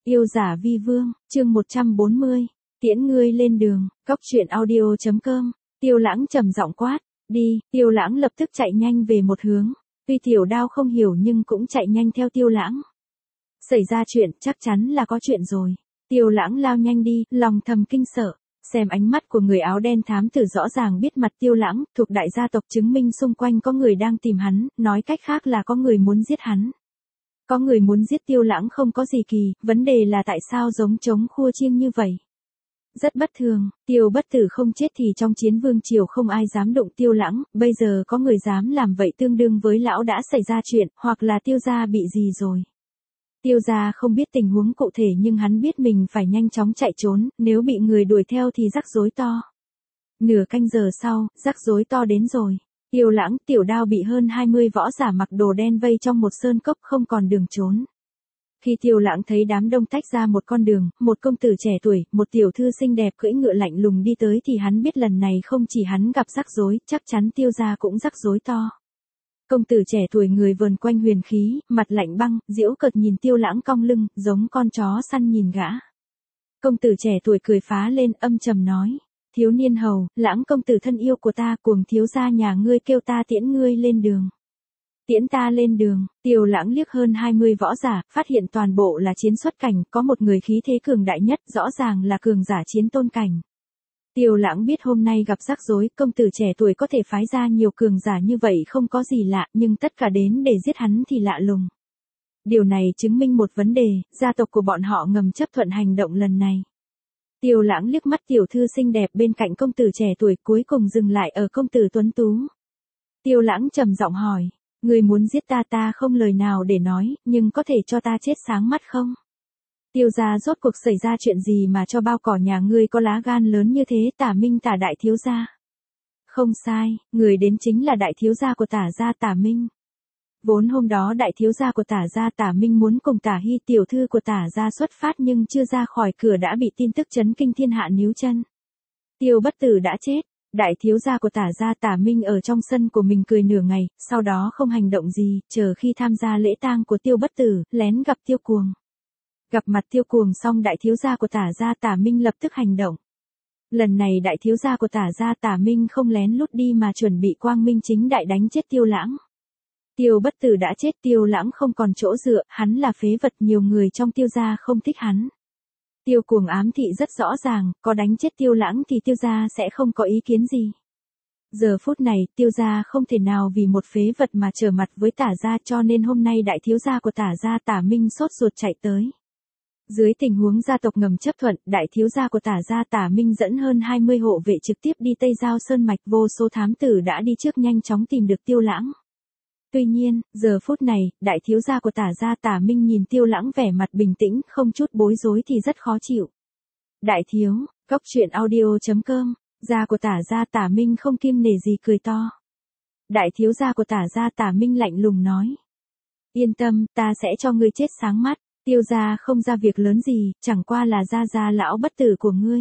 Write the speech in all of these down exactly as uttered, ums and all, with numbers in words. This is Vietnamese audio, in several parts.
Yêu giả vi vương, chương một trăm bốn mươi, tiễn ngươi lên đường, cóc truyện audio chấm com, Tiêu Lãng trầm giọng quát, đi, Tiêu Lãng lập tức chạy nhanh về một hướng, tuy Tiểu Đao không hiểu nhưng cũng chạy nhanh theo Tiêu Lãng. Xảy ra chuyện, chắc chắn là có chuyện rồi. Tiêu Lãng lao nhanh đi, lòng thầm kinh sợ, xem ánh mắt của người áo đen thám tử rõ ràng biết mặt Tiêu Lãng, thuộc đại gia tộc chứng minh xung quanh có người đang tìm hắn, nói cách khác là có người muốn giết hắn. Có người muốn giết Tiêu Lãng không có gì kỳ, vấn đề là tại sao giống trống khua chiêng như vậy. Rất bất thường, Tiêu Bất Tử không chết thì trong chiến vương triều không ai dám động Tiêu Lãng, bây giờ có người dám làm vậy tương đương với lão đã xảy ra chuyện, hoặc là Tiêu gia bị gì rồi. Tiêu gia không biết tình huống cụ thể nhưng hắn biết mình phải nhanh chóng chạy trốn, nếu bị người đuổi theo thì rắc rối to. Nửa canh giờ sau, rắc rối to đến rồi. Tiêu Lãng, Tiểu Đao bị hơn hai mươi võ giả mặc đồ đen vây trong một sơn cốc không còn đường trốn. Khi Tiêu Lãng thấy đám đông tách ra một con đường, một công tử trẻ tuổi, một tiểu thư xinh đẹp cưỡi ngựa lạnh lùng đi tới thì hắn biết lần này không chỉ hắn gặp rắc rối, chắc chắn Tiêu gia cũng rắc rối to. Công tử trẻ tuổi người vờn quanh huyền khí, mặt lạnh băng, giễu cợt nhìn Tiêu Lãng cong lưng, giống con chó săn nhìn gã. Công tử trẻ tuổi cười phá lên âm trầm nói, thiếu niên hầu, Lãng công tử thân yêu của ta, cuồng thiếu gia nhà ngươi kêu ta tiễn ngươi lên đường. Tiễn ta lên đường, Tiêu Lãng liếc hơn hai mươi võ giả, phát hiện toàn bộ là chiến xuất cảnh, có một người khí thế cường đại nhất, rõ ràng là cường giả chiến tôn cảnh. Tiêu Lãng biết hôm nay gặp rắc rối, công tử trẻ tuổi có thể phái ra nhiều cường giả như vậy không có gì lạ, nhưng tất cả đến để giết hắn thì lạ lùng. Điều này chứng minh một vấn đề, gia tộc của bọn họ ngầm chấp thuận hành động lần này. Tiêu Lãng liếc mắt tiểu thư xinh đẹp bên cạnh công tử trẻ tuổi, cuối cùng dừng lại ở công tử tuấn tú. Tiêu Lãng trầm giọng hỏi, người muốn giết ta ta không lời nào để nói, nhưng có thể cho ta chết sáng mắt không? Tiêu gia rốt cuộc xảy ra chuyện gì mà cho bao cỏ nhà ngươi có lá gan lớn như thế? Tả Minh Tả đại thiếu gia. Không sai, người đến chính là đại thiếu gia của Tả gia Tả Minh. Vốn hôm đó đại thiếu gia của Tả gia Tả Minh muốn cùng Tả Hy tiểu thư của Tả gia xuất phát nhưng chưa ra khỏi cửa đã bị tin tức chấn kinh thiên hạ níu chân. Tiêu Bất Tử đã chết. Đại thiếu gia của Tả gia Tả Minh ở trong sân của mình cười nửa ngày, sau đó không hành động gì, chờ khi tham gia lễ tang của Tiêu Bất Tử, lén gặp Tiêu Cuồng. Gặp mặt Tiêu Cuồng xong đại thiếu gia của Tả gia Tả Minh lập tức hành động. Lần này đại thiếu gia của Tả gia Tả Minh không lén lút đi mà chuẩn bị quang minh chính đại đánh chết Tiêu Lãng. Tiêu Bất Tử đã chết, Tiêu Lãng không còn chỗ dựa, hắn là phế vật, nhiều người trong Tiêu gia không thích hắn. Tiêu Cuồng ám thị rất rõ ràng, có đánh chết Tiêu Lãng thì Tiêu gia sẽ không có ý kiến gì. Giờ phút này, Tiêu gia không thể nào vì một phế vật mà trở mặt với Tả gia, cho nên hôm nay đại thiếu gia của Tả gia Tả Minh sốt ruột chạy tới. Dưới tình huống gia tộc ngầm chấp thuận, đại thiếu gia của Tả gia Tả Minh dẫn hơn hai mươi hộ vệ trực tiếp đi Tây Giao Sơn Mạch, vô số thám tử đã đi trước nhanh chóng tìm được Tiêu Lãng. Tuy nhiên, giờ phút này, đại thiếu gia của Tả gia Tả Minh nhìn Tiêu Lãng vẻ mặt bình tĩnh, không chút bối rối thì rất khó chịu. Đại thiếu, cóc truyện audio chấm com, gia của Tả gia Tả Minh không kiêng nể gì cười to. Đại thiếu gia của Tả gia Tả Minh lạnh lùng nói, yên tâm, ta sẽ cho ngươi chết sáng mắt. Tiêu gia không ra việc lớn gì, chẳng qua là gia gia lão bất tử của ngươi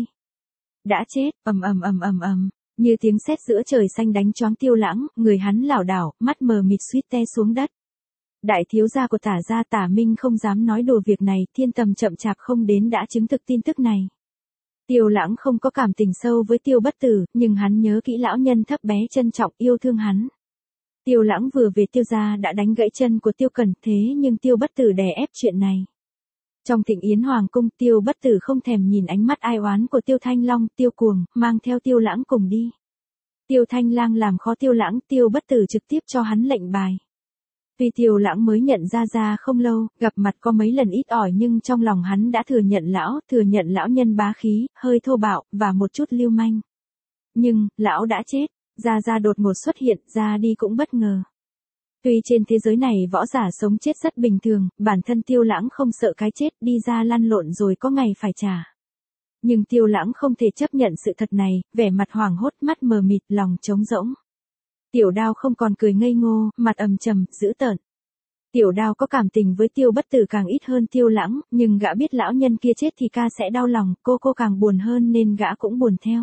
đã chết, ầm ầm ầm ầm ầm, như tiếng sét giữa trời xanh đánh choáng Tiêu Lãng, người hắn lảo đảo, mắt mờ mịt suýt té xuống đất. Đại thiếu gia của Tả gia Tả Minh không dám nói đùa việc này, thiên tầm chậm chạp không đến đã chứng thực tin tức này. Tiêu Lãng không có cảm tình sâu với Tiêu Bất Tử, nhưng hắn nhớ kỹ lão nhân thấp bé trân trọng yêu thương hắn. Tiêu Lãng vừa về Tiêu gia đã đánh gãy chân của Tiêu Cẩn, thế nhưng Tiêu Bất Tử đè ép chuyện này. Trong Thịnh Yến Hoàng cung, Tiêu Bất Tử không thèm nhìn ánh mắt ai oán của Tiêu Thanh Long, Tiêu Cuồng, mang theo Tiêu Lãng cùng đi. Tiêu Thanh Lang làm khó Tiêu Lãng, Tiêu Bất Tử trực tiếp cho hắn lệnh bài. Vì Tiêu Lãng mới nhận ra ra không lâu, gặp mặt có mấy lần ít ỏi nhưng trong lòng hắn đã thừa nhận lão, thừa nhận lão nhân bá khí, hơi thô bạo, và một chút lưu manh. Nhưng, lão đã chết, Gia Gia đột ngột xuất hiện, ra đi cũng bất ngờ. Tuy trên thế giới này võ giả sống chết rất bình thường, bản thân Tiêu Lãng không sợ cái chết, đi ra lăn lộn rồi có ngày phải trả. Nhưng Tiêu Lãng không thể chấp nhận sự thật này, vẻ mặt hoảng hốt, mắt mờ mịt, lòng trống rỗng. Tiểu Đao không còn cười ngây ngô, mặt ầm trầm, dữ tợn. Tiểu Đao có cảm tình với Tiêu Bất Tử càng ít hơn Tiêu Lãng, nhưng gã biết lão nhân kia chết thì ca sẽ đau lòng, cô cô càng buồn hơn nên gã cũng buồn theo.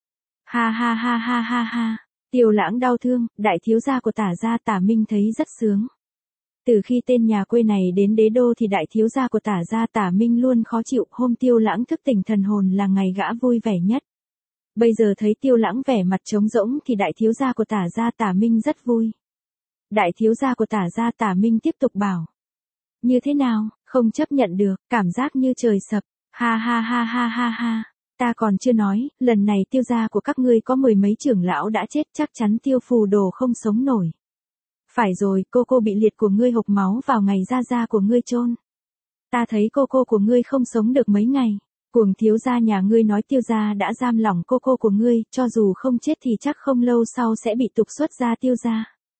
Ha ha ha ha ha ha. Tiêu Lãng đau thương, đại thiếu gia của Tả gia Tả Minh thấy rất sướng. Từ khi tên nhà quê này đến đế đô thì đại thiếu gia của Tả gia Tả Minh luôn khó chịu, hôm Tiêu Lãng thức tỉnh thần hồn là ngày gã vui vẻ nhất. Bây giờ thấy Tiêu Lãng vẻ mặt trống rỗng thì đại thiếu gia của Tả gia Tả Minh rất vui. Đại thiếu gia của Tả gia Tả Minh tiếp tục bảo. Như thế nào, không chấp nhận được, cảm giác như trời sập, ha ha ha ha ha ha. Ta còn chưa nói, lần này Tiêu gia của các ngươi có mười mấy trưởng lão đã chết, chắc chắn Tiêu Phù Đồ không sống nổi. Phải rồi, cô cô bị liệt của ngươi hộc máu vào ngày gia gia của ngươi chôn. Ta thấy cô cô của ngươi không sống được mấy ngày. Cuồng thiếu gia nhà ngươi nói Tiêu gia đã giam lỏng cô cô của ngươi, cho dù không chết thì chắc không lâu sau sẽ bị trục xuất ra Tiêu gia.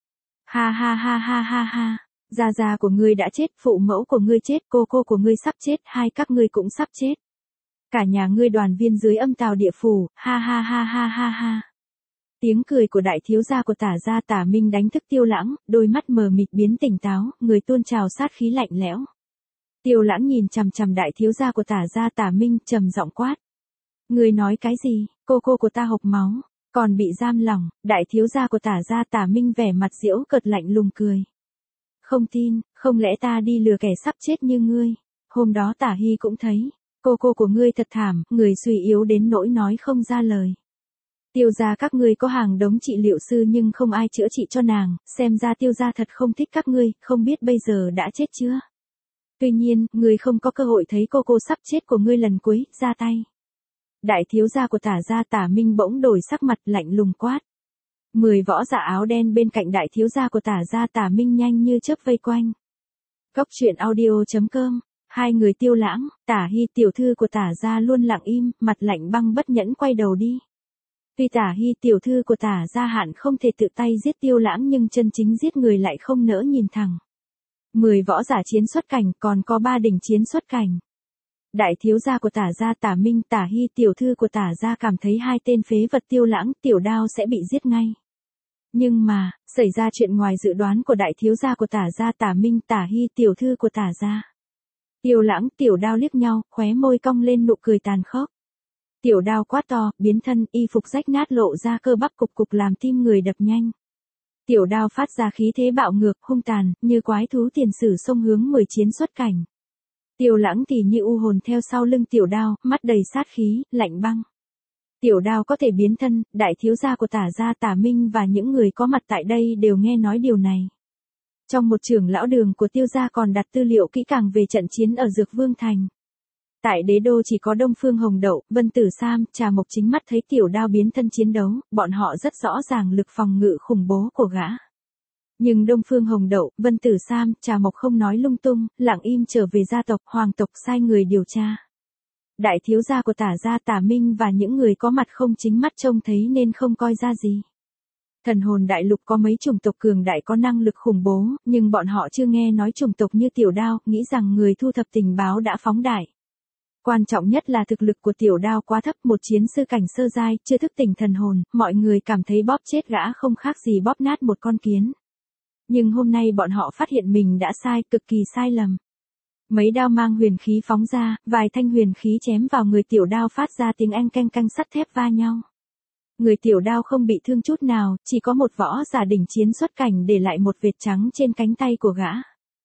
Ha ha ha ha ha ha. Gia gia của ngươi đã chết, phụ mẫu của ngươi chết, cô cô của ngươi sắp chết, hai các ngươi cũng sắp chết. Cả nhà ngươi đoàn viên dưới âm tào địa phủ, ha ha ha ha ha ha. Tiếng cười của đại thiếu gia của Tả gia Tả Minh đánh thức Tiêu Lãng, đôi mắt mờ mịt biến tỉnh táo, người tuôn trào sát khí lạnh lẽo. Tiêu Lãng nhìn chằm chằm đại thiếu gia của Tả gia Tả Minh, trầm giọng quát. Ngươi nói cái gì, cô cô của ta hộc máu, còn bị giam lỏng, đại thiếu gia của Tả gia Tả Minh vẻ mặt giễu cợt lạnh lùng cười. Không tin, không lẽ ta đi lừa kẻ sắp chết như ngươi, hôm đó Tả Hy cũng thấy, cô cô của ngươi thật thảm, người suy yếu đến nỗi nói không ra lời. Tiêu gia các ngươi có hàng đống trị liệu sư nhưng không ai chữa trị cho nàng, xem ra Tiêu gia thật không thích các ngươi, không biết bây giờ đã chết chưa. Tuy nhiên, ngươi không có cơ hội thấy cô cô sắp chết của ngươi lần cuối, ra tay. Đại thiếu gia của Tả gia Tả Minh bỗng đổi sắc mặt lạnh lùng quát. Mười võ giả áo đen bên cạnh đại thiếu gia của Tả gia Tả Minh nhanh như chớp vây quanh. Cốc truyện audio chấm com. Hai người Tiêu Lãng, Tả Hy tiểu thư của Tả gia luôn lặng im, mặt lạnh băng bất nhẫn quay đầu đi. Tuy Tả Hy tiểu thư của Tả gia hạn không thể tự tay giết Tiêu Lãng nhưng chân chính giết người lại không nỡ nhìn thẳng. Mười võ giả chiến xuất cảnh, còn có ba đỉnh chiến xuất cảnh. Đại thiếu gia của Tả gia Tả Minh, Tả Hy tiểu thư của Tả gia cảm thấy hai tên phế vật Tiêu Lãng, Tiểu Đao sẽ bị giết ngay. Nhưng mà, xảy ra chuyện ngoài dự đoán của đại thiếu gia của Tả gia Tả Minh, Tả Hy tiểu thư của Tả gia. Tiêu Lãng, Tiểu Đao liếc nhau, khóe môi cong lên nụ cười tàn khốc. Tiểu Đao quát to, biến thân, y phục rách nát lộ ra cơ bắp cục cục làm tim người đập nhanh. Tiểu Đao phát ra khí thế bạo ngược, hung tàn, như quái thú tiền sử xông hướng mười chiến xuất cảnh. Tiêu Lãng thì như u hồn theo sau lưng Tiểu Đao, mắt đầy sát khí, lạnh băng. Tiểu Đao có thể biến thân, đại thiếu gia của Tả gia Tả Minh và những người có mặt tại đây đều nghe nói điều này. Trong một trưởng lão đường của Tiêu gia còn đặt tư liệu kỹ càng về trận chiến ở Dược Vương Thành. Tại đế đô chỉ có Đông Phương Hồng Đậu, Vân Tử Sam, Trà Mộc chính mắt thấy Tiểu Đao biến thân chiến đấu, bọn họ rất rõ ràng lực phòng ngự khủng bố của gã. Nhưng Đông Phương Hồng Đậu, Vân Tử Sam, Trà Mộc không nói lung tung, lặng im trở về gia tộc, hoàng tộc sai người điều tra. Đại thiếu gia của Tả gia Tả Minh và những người có mặt không chính mắt trông thấy nên không coi ra gì. Thần hồn đại lục có mấy chủng tộc cường đại có năng lực khủng bố, nhưng bọn họ chưa nghe nói chủng tộc như Tiểu Đao, nghĩ rằng người thu thập tình báo đã phóng đại. Quan trọng nhất là thực lực của Tiểu Đao quá thấp, một chiến sư cảnh sơ giai, chưa thức tỉnh thần hồn, mọi người cảm thấy bóp chết gã không khác gì bóp nát một con kiến. Nhưng hôm nay bọn họ phát hiện mình đã sai, cực kỳ sai lầm. Mấy đao mang huyền khí phóng ra, vài thanh huyền khí chém vào người Tiểu Đao phát ra tiếng eng canh canh sắt thép va nhau. Người Tiểu Đao không bị thương chút nào, chỉ có một võ giả đỉnh chiến xuất cảnh để lại một vệt trắng trên cánh tay của gã.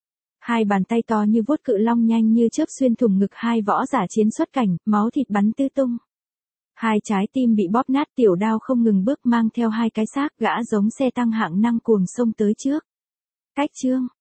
Hai bàn tay to như vuốt cự long nhanh như chớp xuyên thủng ngực hai võ giả chiến xuất cảnh, máu thịt bắn tứ tung. Hai trái tim bị bóp nát, Tiểu Đao không ngừng bước mang theo hai cái xác, gã giống xe tăng hạng năng cuồng xông tới trước. Cách chương